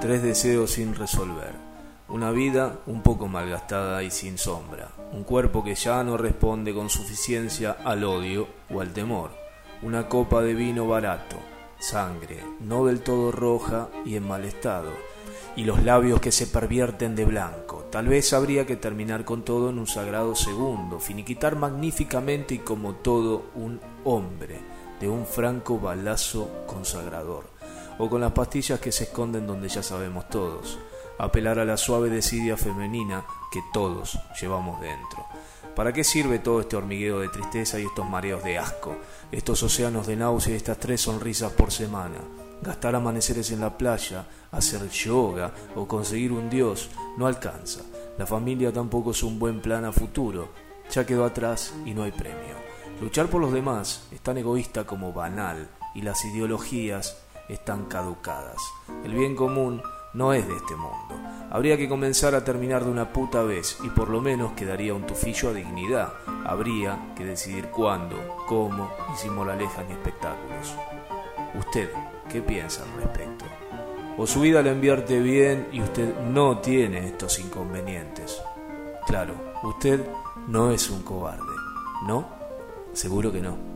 3 deseos sin resolver. Una vida un poco malgastada y sin sombra. Un cuerpo que ya no responde con suficiencia al odio o al temor. Una copa de vino barato. Sangre, no del todo roja y en mal estado. Y los labios que se pervierten de blanco. Tal vez habría que terminar con todo en un sagrado segundo. Finiquitar magníficamente y como todo un hombre. De un franco balazo consagrador. O con las pastillas que se esconden donde ya sabemos todos. Apelar a la suave desidia femenina que todos llevamos dentro. ¿Para qué sirve todo este hormigueo de tristeza y estos mareos de asco? Estos océanos de náusea y estas 3 sonrisas por semana. Gastar amaneceres en la playa, hacer yoga o conseguir un dios no alcanza. La familia tampoco es un buen plan a futuro. Ya quedó atrás y no hay premio. Luchar por los demás es tan egoísta como banal y las ideologías están caducadas. El bien común no es de este mundo. Habría que comenzar a terminar de una puta vez y por lo menos quedaría un tufillo a dignidad. Habría que decidir cuándo, cómo y sin moralejas ni espectáculos. ¿Usted qué piensa al respecto? ¿O su vida la invierte bien y usted no tiene estos inconvenientes? Claro, usted no es un cobarde, ¿no? Seguro que no.